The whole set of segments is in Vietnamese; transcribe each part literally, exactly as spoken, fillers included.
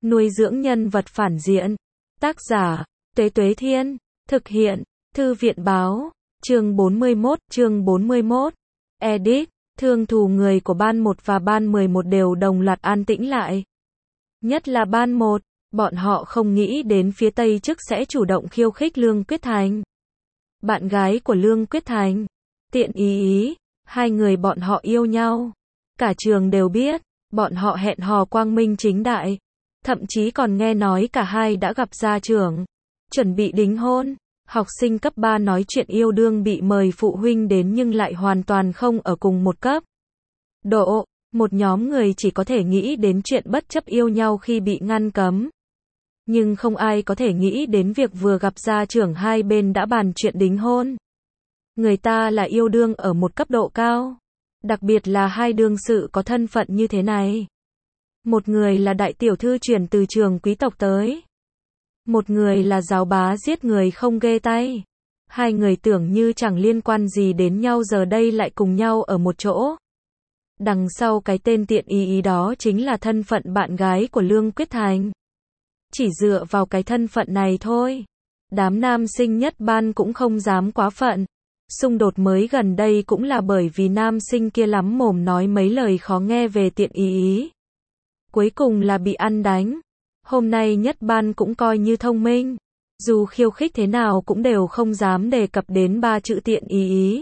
Nuôi dưỡng nhân vật phản diện. Tác giả, Tuế Tuế Thiên. Thực hiện, Thư viện Báo. Chương bốn mươi mốt, chương bốn mươi mốt. Edit, thương thù người của ban một và ban mười một đều đồng loạt an tĩnh lại. Nhất là ban một, bọn họ không nghĩ đến phía Tây Chức sẽ chủ động khiêu khích Lương Quyết Thành. Bạn gái của Lương Quyết Thành. Tiện ý ý, hai người bọn họ yêu nhau. Cả trường đều biết, bọn họ hẹn hò quang minh chính đại. Thậm chí còn nghe nói cả hai đã gặp gia trưởng. Chuẩn bị đính hôn. Học sinh cấp ba nói chuyện yêu đương bị mời phụ huynh đến nhưng lại hoàn toàn không ở cùng một cấp độ. Một nhóm người chỉ có thể nghĩ đến chuyện bất chấp yêu nhau khi bị ngăn cấm. Nhưng không ai có thể nghĩ đến việc vừa gặp gia trưởng hai bên đã bàn chuyện đính hôn. Người ta là yêu đương ở một cấp độ cao. Đặc biệt là hai đương sự có thân phận như thế này. Một người là đại tiểu thư chuyển từ trường quý tộc tới. Một người là giáo bá giết người không ghê tay. Hai người tưởng như chẳng liên quan gì đến nhau giờ đây lại cùng nhau ở một chỗ. Đằng sau cái tên tiện ý ý đó chính là thân phận bạn gái của Lương Quyết Thành. Chỉ dựa vào cái thân phận này thôi. Đám nam sinh nhất ban cũng không dám quá phận. Xung đột mới gần đây cũng là bởi vì nam sinh kia lắm mồm nói mấy lời khó nghe về tiện ý ý. Cuối cùng là bị ăn đánh. Hôm nay nhất ban cũng coi như thông minh. Dù khiêu khích thế nào cũng đều không dám đề cập đến ba chữ tiện ý ý.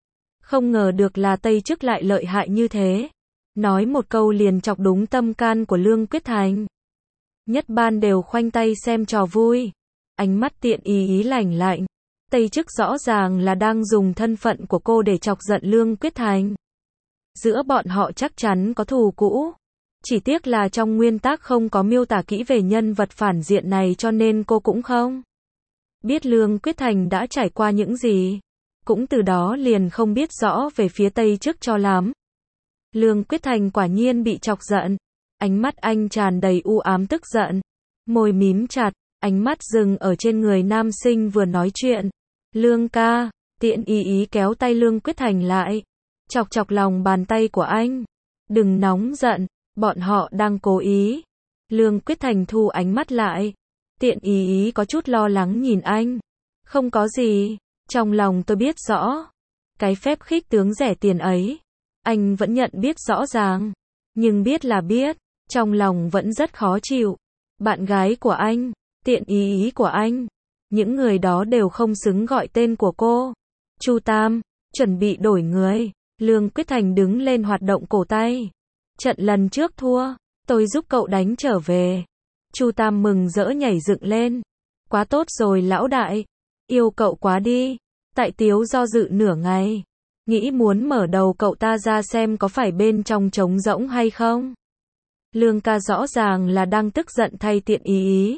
Không ngờ được là Tây Chức lại lợi hại như thế. Nói một câu liền chọc đúng tâm can của Lương Quyết Thành. Nhất ban đều khoanh tay xem trò vui. Ánh mắt tiện ý ý lạnh lạnh. Tây Chức rõ ràng là đang dùng thân phận của cô để chọc giận Lương Quyết Thành. Giữa bọn họ chắc chắn có thù cũ. Chỉ tiếc là trong nguyên tác không có miêu tả kỹ về nhân vật phản diện này cho nên cô cũng không biết Lương Quyết Thành đã trải qua những gì. Cũng từ đó liền không biết rõ về phía Tây Chức cho lắm. Lương Quyết Thành quả nhiên bị chọc giận. Ánh mắt anh tràn đầy u ám tức giận. Môi mím chặt, ánh mắt dừng ở trên người nam sinh vừa nói chuyện. Lương ca, tiện ý ý kéo tay Lương Quyết Thành lại. Chọc chọc lòng bàn tay của anh. Đừng nóng giận, bọn họ đang cố ý. Lương Quyết Thành thu ánh mắt lại. Tiện ý ý có chút lo lắng nhìn anh. Không có gì, trong lòng tôi biết rõ. Cái phép khích tướng rẻ tiền ấy, anh vẫn nhận biết rõ ràng. Nhưng biết là biết, trong lòng vẫn rất khó chịu. Bạn gái của anh, tiện ý ý của anh, những người đó đều không xứng gọi tên của cô. Chu Tam, chuẩn bị đổi người. Lương Quyết Thành đứng lên hoạt động cổ tay. Trận lần trước thua, tôi giúp cậu đánh trở về. Chu Tam mừng rỡ nhảy dựng lên. Quá tốt rồi lão đại. Yêu cậu quá đi. Tại Tiếu do dự nửa ngày. Nghĩ muốn mở đầu cậu ta ra xem có phải bên trong trống rỗng hay không. Lương ca rõ ràng là đang tức giận thay tiện ý ý.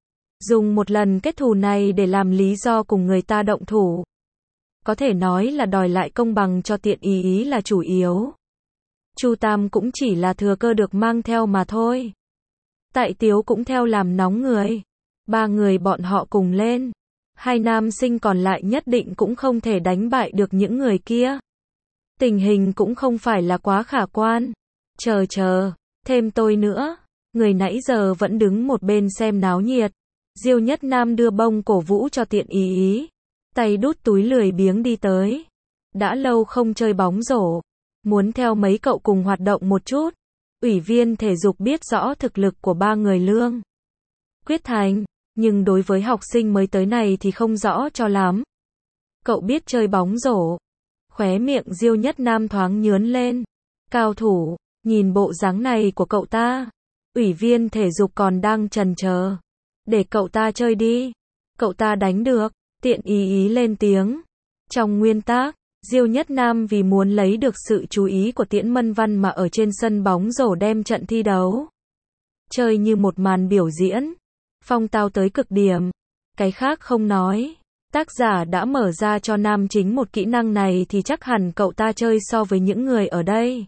Dùng một lần kết thù này để làm lý do cùng người ta động thủ. Có thể nói là đòi lại công bằng cho tiện ý ý là chủ yếu. Chu Tam cũng chỉ là thừa cơ được mang theo mà thôi. Tại Tiếu cũng theo làm nóng người. Ba người bọn họ cùng lên. Hai nam sinh còn lại nhất định cũng không thể đánh bại được những người kia. Tình hình cũng không phải là quá khả quan. Chờ chờ, thêm tôi nữa. Người nãy giờ vẫn đứng một bên xem náo nhiệt. Diêu Nhất Nam đưa bông cổ vũ cho tiện ý ý. Tay đút túi lười biếng đi tới. Đã lâu không chơi bóng rổ. Muốn theo mấy cậu cùng hoạt động một chút. Ủy viên thể dục biết rõ thực lực của ba người Lương Quyết Thành. Nhưng đối với học sinh mới tới này thì không rõ cho lắm. Cậu biết chơi bóng rổ. Khóe miệng Diêu Nhất Nam thoáng nhướn lên. Cao thủ, nhìn bộ dáng này của cậu ta. Ủy viên thể dục còn đang chần chờ. Để cậu ta chơi đi. Cậu ta đánh được. Tiện ý ý lên tiếng. Trong nguyên tác, Diêu Nhất Nam vì muốn lấy được sự chú ý của Tiễn Mân Văn mà ở trên sân bóng rổ đem trận thi đấu. Chơi như một màn biểu diễn. Phong tao tới cực điểm. Cái khác không nói. Tác giả đã mở ra cho nam chính một kỹ năng này thì chắc hẳn cậu ta chơi so với những người ở đây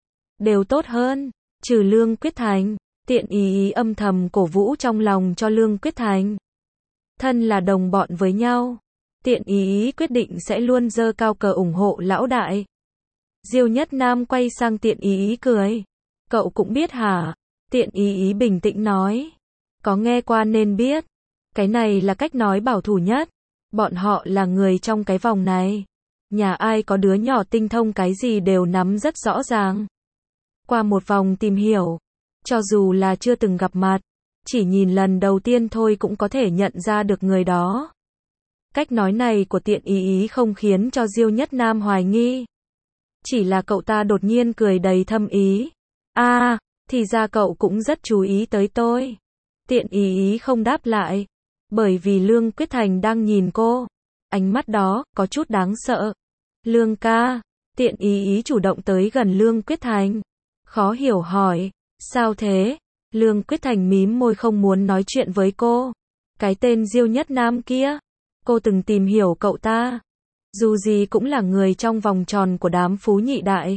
đều tốt hơn. Trừ Lương Quyết Thành. Tiện ý ý âm thầm cổ vũ trong lòng cho Lương Quyết Thành. Thân là đồng bọn với nhau. Tiện ý ý quyết định sẽ luôn giơ cao cờ ủng hộ lão đại. Diêu Nhất Nam quay sang tiện ý ý cười. Cậu cũng biết hả? Tiện ý ý bình tĩnh nói. có nghe qua nên biết. Cái này là cách nói bảo thủ nhất. Bọn họ là người trong cái vòng này. Nhà ai có đứa nhỏ tinh thông cái gì đều nắm rất rõ ràng. Qua một vòng tìm hiểu, cho dù là chưa từng gặp mặt, chỉ nhìn lần đầu tiên thôi cũng có thể nhận ra được người đó. Cách nói này của Tiện Ý Ý không khiến cho Diêu Nhất Nam hoài nghi. Chỉ là cậu ta đột nhiên cười đầy thâm ý. À, thì ra cậu cũng rất chú ý tới tôi. Tiện Ý Ý không đáp lại, bởi vì Lương Quyết Thành đang nhìn cô. Ánh mắt đó, có chút đáng sợ. Lương ca, Tiện Ý Ý chủ động tới gần Lương Quyết Thành. Khó hiểu hỏi, sao thế? Lương Quyết Thành mím môi không muốn nói chuyện với cô. Cái tên Diêu Nhất Nam kia, cô từng tìm hiểu cậu ta. Dù gì cũng là người trong vòng tròn của đám phú nhị đại.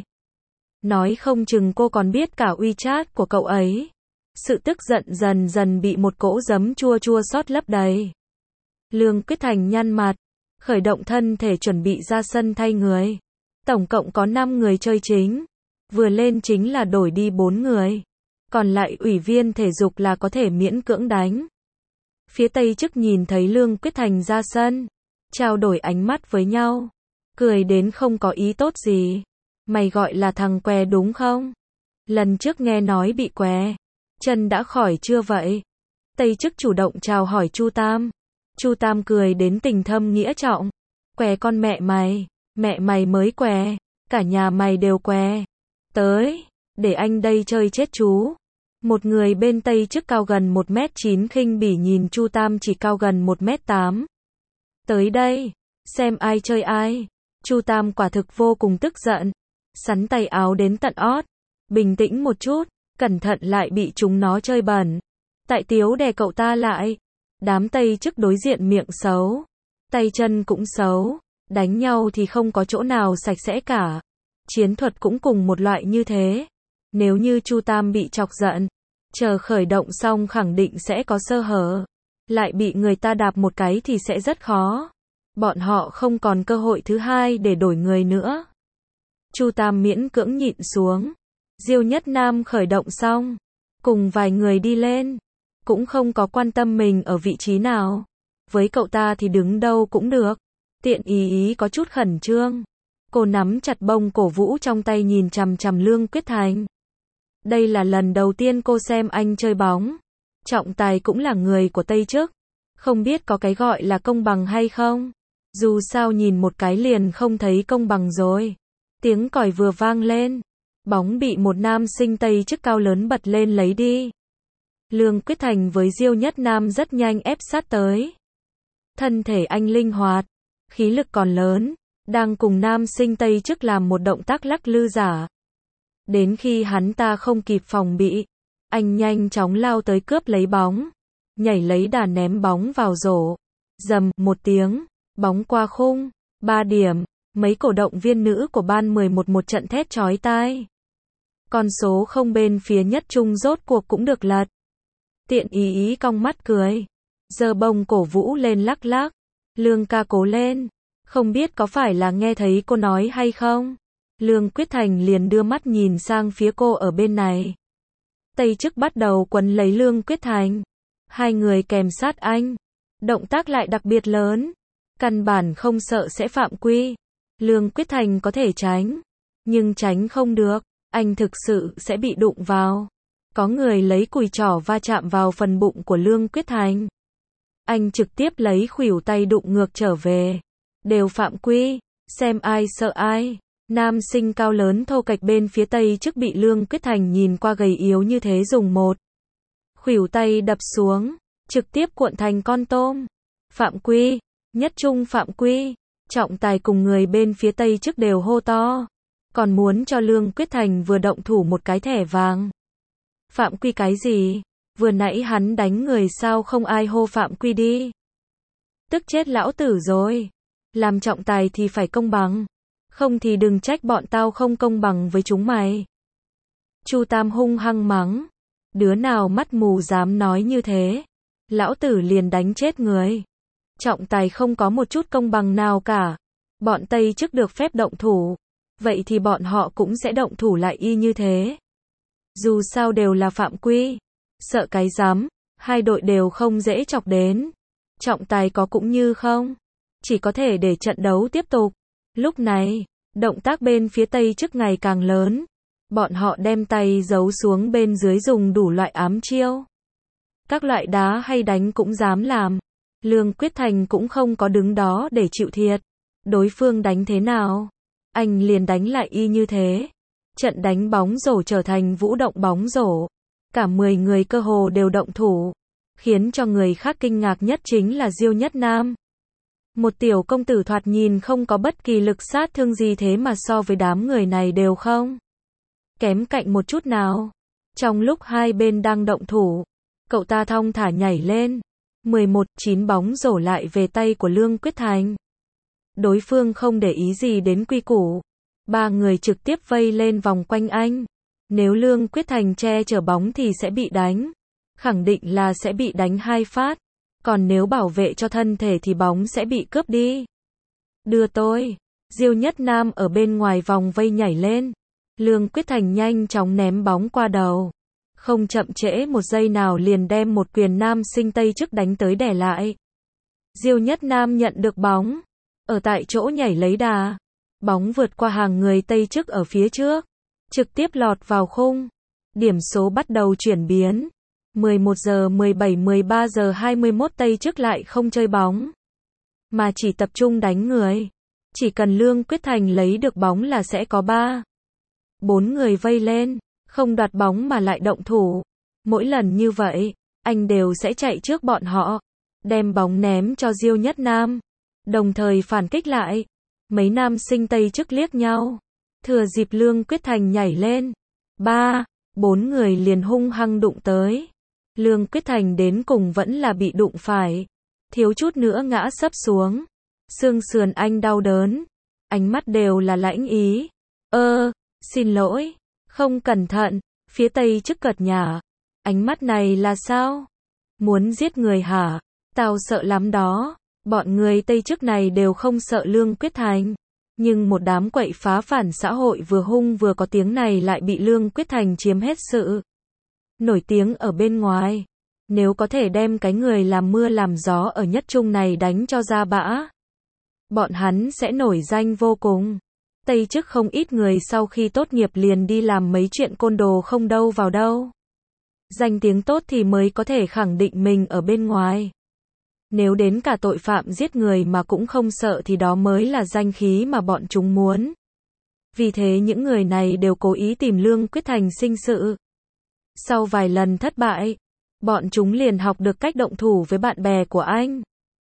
Nói không chừng cô còn biết cả WeChat của cậu ấy. Sự tức giận dần dần bị một cỗ giấm chua chua xót lấp đầy. Lương Quyết Thành nhăn mặt, khởi động thân thể chuẩn bị ra sân thay người. Tổng cộng có năm người chơi chính. Vừa lên chính là đổi đi bốn người. Còn lại ủy viên thể dục là có thể miễn cưỡng đánh. Phía Tây Chức nhìn thấy Lương Quyết Thành ra sân, trao đổi ánh mắt với nhau, cười đến không có ý tốt gì. Mày gọi là thằng què đúng không? Lần trước nghe nói bị què, chân đã khỏi chưa vậy? Tây Chức chủ động chào hỏi Chu Tam. Chu Tam cười đến tình thâm nghĩa trọng. Què con mẹ mày, mẹ mày mới què, cả nhà mày đều què. Tới, để anh đây chơi chết chú. Một người bên Tây Chức cao gần một mét chín khinh bỉ nhìn Chu Tam chỉ cao gần một mét tám. Tới đây, xem ai chơi ai. Chu Tam quả thực vô cùng tức giận, sắn tay áo đến tận ót. Bình tĩnh một chút, cẩn thận lại bị chúng nó chơi bẩn. Tại Tiếu đè cậu ta lại. Đám Tây Chức đối diện miệng xấu, tay chân cũng xấu, đánh nhau thì không có chỗ nào sạch sẽ cả. Chiến thuật cũng cùng một loại như thế. Nếu như Chu Tam bị chọc giận, chờ khởi động xong khẳng định sẽ có sơ hở. Lại bị người ta đạp một cái thì sẽ rất khó. Bọn họ không còn cơ hội thứ hai để đổi người nữa. Chu Tam miễn cưỡng nhịn xuống. Diêu Nhất Nam khởi động xong, cùng vài người đi lên. Cũng không có quan tâm mình ở vị trí nào. Với cậu ta thì đứng đâu cũng được. Tiện Ý Ý có chút khẩn trương. Cô nắm chặt bông cổ vũ trong tay nhìn chằm chằm Lương Quyết Thành. Đây là lần đầu tiên cô xem anh chơi bóng. Trọng tài cũng là người của Tây Chức. Không biết có cái gọi là công bằng hay không. Dù sao nhìn một cái liền không thấy công bằng rồi. Tiếng còi vừa vang lên. Bóng bị một nam sinh Tây Chức cao lớn bật lên lấy đi. Lương Quyết Thành với Diêu Nhất Nam rất nhanh ép sát tới. Thân thể anh linh hoạt, khí lực còn lớn, đang cùng nam sinh Tây Chức làm một động tác lắc lư giả. Đến khi hắn ta không kịp phòng bị, anh nhanh chóng lao tới cướp lấy bóng, nhảy lấy đà ném bóng vào rổ. Rầm một tiếng, bóng qua khung, ba điểm, mấy cổ động viên nữ của ban mười một một trận thét chói tai. Con số không bên phía Nhất Trung rốt cuộc cũng được lật. Tiện Ý Ý cong mắt cười, giơ bông cổ vũ lên lắc lắc. Lương ca cố lên. Không biết có phải là nghe thấy cô nói hay không? Lương Quyết Thành liền đưa mắt nhìn sang phía cô ở bên này. Tây Chức bắt đầu quấn lấy Lương Quyết Thành. Hai người kèm sát anh. Động tác lại đặc biệt lớn. Căn bản không sợ sẽ phạm quy. Lương Quyết Thành có thể tránh, nhưng tránh không được. Anh thực sự sẽ bị đụng vào. Có người lấy cùi trỏ va chạm vào phần bụng của Lương Quyết Thành. Anh trực tiếp lấy khuỷu tay đụng ngược trở về. Đều phạm quy. Xem ai sợ ai. Nam sinh cao lớn thô kệch bên phía Tây Chức bị Lương Quyết Thành nhìn qua gầy yếu như thế dùng một khuỷu tay đập xuống, trực tiếp cuộn thành con tôm. Phạm quy. Nhất Trung phạm quy. Trọng tài cùng người bên phía Tây Chức đều hô to. Còn muốn cho Lương Quyết Thành vừa động thủ một cái thẻ vàng. Phạm quy cái gì? Vừa nãy hắn đánh người sao không ai hô phạm quy đi? Tức chết lão tử rồi. Làm trọng tài thì phải công bằng. Không thì đừng trách bọn tao không công bằng với chúng mày. Chu Tam hung hăng mắng. Đứa nào mắt mù dám nói như thế. Lão tử liền đánh chết người. Trọng tài không có một chút công bằng nào cả. Bọn Tây Chức được phép động thủ. Vậy thì bọn họ cũng sẽ động thủ lại y như thế. Dù sao đều là phạm quy. Sợ cái rắm. Hai đội đều không dễ chọc đến. Trọng tài có cũng như không. Chỉ có thể để trận đấu tiếp tục. Lúc này, động tác bên phía Tây trước ngày càng lớn. Bọn họ đem tay giấu xuống bên dưới dùng đủ loại ám chiêu. Các loại đá hay đánh cũng dám làm. Lương Quyết Thành cũng không có đứng đó để chịu thiệt. Đối phương đánh thế nào, anh liền đánh lại y như thế. Trận đánh bóng rổ trở thành vũ động bóng rổ. Cả mười người cơ hồ đều động thủ. Khiến cho người khác kinh ngạc nhất chính là Diêu Nhất Nam. Một tiểu công tử thoạt nhìn không có bất kỳ lực sát thương gì thế mà so với đám người này đều không kém cạnh một chút nào. Trong lúc hai bên đang động thủ, cậu ta thong thả nhảy lên. mười một chín bóng rổ lại về tay của Lương Quyết Thành. Đối phương không để ý gì đến quy củ. Ba người trực tiếp vây lên vòng quanh anh. Nếu Lương Quyết Thành che chở bóng thì sẽ bị đánh. Khẳng định là sẽ bị đánh hai phát. Còn nếu bảo vệ cho thân thể thì bóng sẽ bị cướp đi. Đưa tôi. Diêu Nhất Nam ở bên ngoài vòng vây nhảy lên. Lương Quyết Thành nhanh chóng ném bóng qua đầu. Không chậm trễ một giây nào liền đem một quyền nam sinh Tây trước đánh tới đè lại. Diêu Nhất Nam nhận được bóng. Ở tại chỗ nhảy lấy đà. Bóng vượt qua hàng người Tây trước ở phía trước. Trực tiếp lọt vào khung. Điểm số bắt đầu chuyển biến. mười một giờ mười bảy mười ba giờ hai mươi mốt Tây trước lại không chơi bóng. Mà chỉ tập trung đánh người. Chỉ cần Lương Quyết Thành lấy được bóng là sẽ có ba bốn người vây lên. Không đoạt bóng mà lại động thủ. Mỗi lần như vậy, anh đều sẽ chạy trước bọn họ. Đem bóng ném cho Diêu Nhất Nam. Đồng thời phản kích lại. Mấy nam sinh Tây trước liếc nhau. Thừa dịp Lương Quyết Thành nhảy lên. Ba, bốn người liền hung hăng đụng tới. Lương Quyết Thành đến cùng vẫn là bị đụng phải. Thiếu chút nữa ngã sấp xuống. Xương sườn anh đau đớn. Ánh mắt đều là lãnh ý. Ơ, xin lỗi. Không cẩn thận. Phía Tây trước cợt nhả. Ánh mắt này là sao? Muốn giết người hả? Tao sợ lắm đó. Bọn người Tây trước này đều không sợ Lương Quyết Thành. Nhưng một đám quậy phá phản xã hội vừa hung vừa có tiếng này lại bị Lương Quyết Thành chiếm hết sự nổi tiếng ở bên ngoài. Nếu có thể đem cái người làm mưa làm gió ở nhất trung này đánh cho ra bã, bọn hắn sẽ nổi danh vô cùng. Tây trước không ít người sau khi tốt nghiệp liền đi làm mấy chuyện côn đồ không đâu vào đâu. Danh tiếng tốt thì mới có thể khẳng định mình ở bên ngoài. Nếu đến cả tội phạm giết người mà cũng không sợ thì đó mới là danh khí mà bọn chúng muốn. Vì thế những người này đều cố ý tìm Lương Quyết Thành sinh sự. Sau vài lần thất bại, bọn chúng liền học được cách động thủ với bạn bè của anh.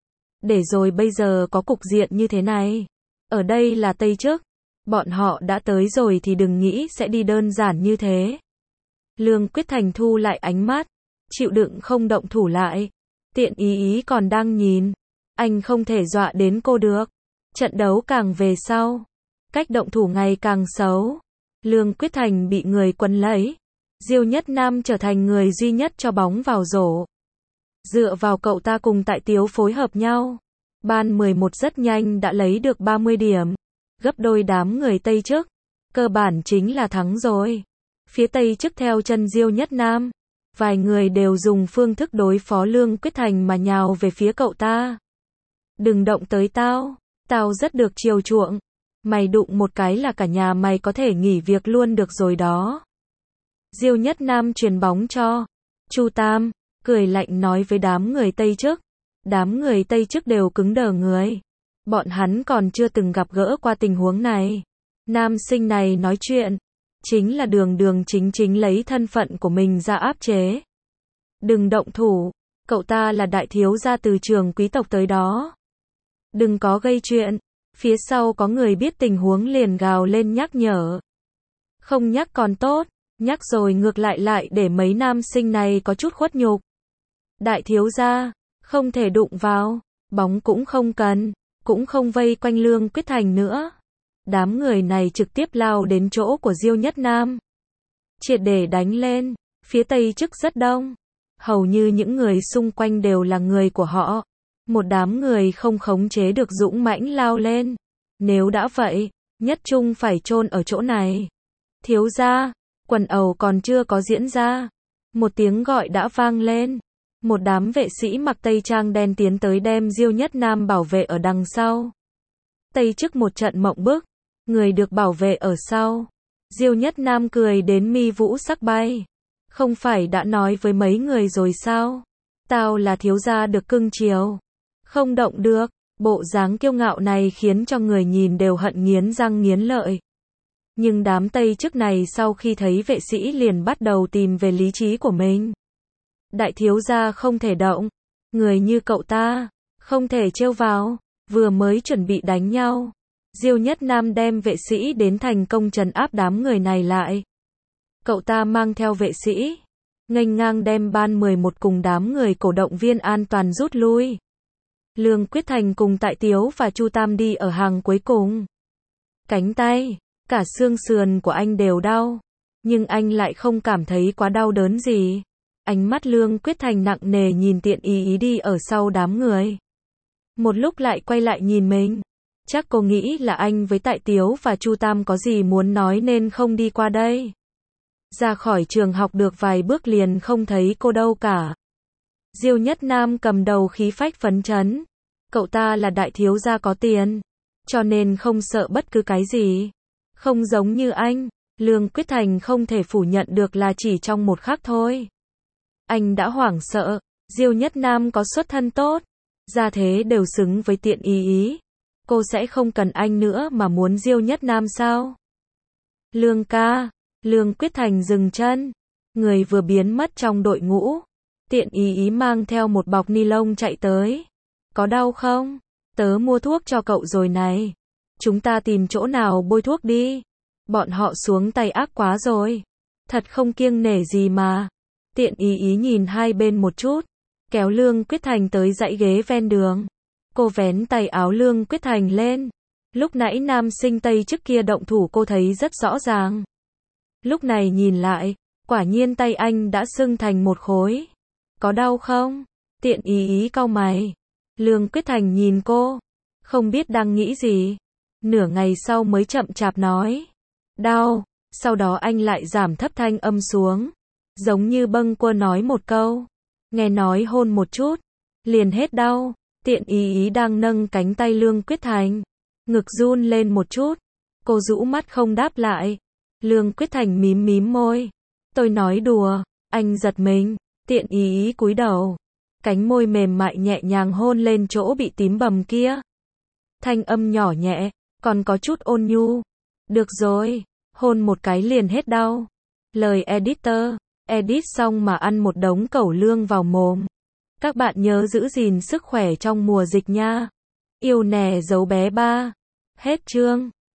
Để rồi bây giờ có cục diện như thế này. Ở đây là Tây trước. Bọn họ đã tới rồi thì đừng nghĩ sẽ đi đơn giản như thế. Lương Quyết Thành thu lại ánh mắt. Chịu đựng không động thủ lại. Tiện ý ý còn đang nhìn. Anh không thể dọa đến cô được. Trận đấu càng về sau. Cách động thủ ngày càng xấu. Lương Quyết Thành bị người quấn lấy. Diêu Nhất Nam trở thành người duy nhất cho bóng vào rổ. Dựa vào cậu ta cùng Tại Tiếu phối hợp nhau. Ban mười một rất nhanh đã lấy được ba mươi điểm. Gấp đôi đám người Tây trước. Cơ bản chính là thắng rồi. Phía Tây trước theo chân Diêu Nhất Nam. Vài người đều dùng phương thức đối phó Lương Quyết Thành mà nhào về phía cậu ta. Đừng động tới tao. Tao rất được chiều chuộng. Mày đụng một cái là cả nhà mày có thể nghỉ việc luôn được rồi đó. Diêu Nhất Nam truyền bóng cho Chu Tam, cười lạnh nói với đám người Tây trước. Đám người Tây trước đều cứng đờ người. Bọn hắn còn chưa từng gặp gỡ qua tình huống này. Nam sinh này nói chuyện, chính là đường đường chính chính lấy thân phận của mình ra áp chế. Đừng động thủ, cậu ta là đại thiếu gia từ trường quý tộc tới đó. Đừng có gây chuyện. Phía sau có người biết tình huống liền gào lên nhắc nhở. Không nhắc còn tốt. Nhắc rồi ngược lại lại để mấy nam sinh này có chút khuất nhục. Đại thiếu gia, không thể đụng vào, bóng cũng không cần, cũng không vây quanh Lương Quyết Thành nữa. Đám người này trực tiếp lao đến chỗ của Diêu Nhất Nam. Triệt để đánh lên, phía Tây trước rất đông. Hầu như những người xung quanh đều là người của họ. Một đám người không khống chế được dũng mãnh lao lên. Nếu đã vậy, nhất trung phải chôn ở chỗ này. Thiếu gia. Quần ẩu còn chưa có diễn ra. Một tiếng gọi đã vang lên. Một đám vệ sĩ mặc tây trang đen tiến tới đem Diêu Nhất Nam bảo vệ ở đằng sau. Tây chức một trận mộng bức, người được bảo vệ ở sau. Diêu Nhất Nam cười đến mi vũ sắc bay. Không phải đã nói với mấy người rồi sao? Tao là thiếu gia được cưng chiều. Không động được. Bộ dáng kiêu ngạo này khiến cho người nhìn đều hận nghiến răng nghiến lợi. Nhưng đám Tây chức này sau khi thấy vệ sĩ liền bắt đầu tìm về lý trí của mình. Đại thiếu gia không thể động. Người như cậu ta, không thể trêu vào. Vừa mới chuẩn bị đánh nhau. Diêu Nhất Nam đem vệ sĩ đến thành công trấn áp đám người này lại. Cậu ta mang theo vệ sĩ, nghênh ngang đem ban mười một cùng đám người cổ động viên an toàn rút lui. Lương Quyết Thành cùng Tại Tiếu và Chu Tam đi ở hàng cuối cùng. Cánh tay, cả xương sườn của anh đều đau, nhưng anh lại không cảm thấy quá đau đớn gì. Ánh mắt Lương Quyết Thành nặng nề nhìn Tiện Ý Ý đi ở sau đám người. Một lúc lại quay lại nhìn mình. Chắc cô nghĩ là anh với Tại Tiếu và Chu Tam có gì muốn nói nên không đi qua đây. Ra khỏi trường học được vài bước liền không thấy cô đâu cả. Diêu Nhất Nam cầm đầu khí phách phấn chấn. Cậu ta là đại thiếu gia có tiền, cho nên không sợ bất cứ cái gì. Không giống như anh, Lương Quyết Thành không thể phủ nhận được là chỉ trong một khắc thôi. Anh đã hoảng sợ, Diêu Nhất Nam có xuất thân tốt, gia thế đều xứng với Tiện Ý Ý. Cô sẽ không cần anh nữa mà muốn Diêu Nhất Nam sao? Lương ca, Lương Quyết Thành dừng chân, người vừa biến mất trong đội ngũ. Tiện Ý Ý mang theo một bọc ni lông chạy tới. Có đau không? Tớ mua thuốc cho cậu rồi này. Chúng ta tìm chỗ nào bôi thuốc đi. Bọn họ xuống tay ác quá rồi. Thật không kiêng nể gì mà. Tiện Ý Ý nhìn hai bên một chút, kéo Lương Quyết Thành tới dãy ghế ven đường. Cô vén tay áo Lương Quyết Thành lên. Lúc nãy nam sinh Tây trước kia động thủ cô thấy rất rõ ràng. Lúc này nhìn lại, quả nhiên tay anh đã sưng thành một khối. Có đau không? Tiện Ý Ý cau mày. Lương Quyết Thành nhìn cô, không biết đang nghĩ gì. Nửa ngày sau mới chậm chạp nói. Đau. Sau đó anh lại giảm thấp thanh âm xuống. Giống như bâng quơ nói một câu. Nghe nói hôn một chút, liền hết đau. Tiện Ý Ý đang nâng cánh tay Lương Quyết Thành. Ngực run lên một chút. Cô rũ mắt không đáp lại. Lương Quyết Thành mím mím môi. Tôi nói đùa. Anh giật mình. Tiện Ý Ý cúi đầu. Cánh môi mềm mại nhẹ nhàng hôn lên chỗ bị tím bầm kia. Thanh âm nhỏ nhẹ, còn có chút ôn nhu. Được rồi, hôn một cái liền hết đau. Lời editor, edit xong mà ăn một đống cẩu lương vào mồm. Các bạn nhớ giữ gìn sức khỏe trong mùa dịch nha. Yêu nè dấu bé ba. Hết chương.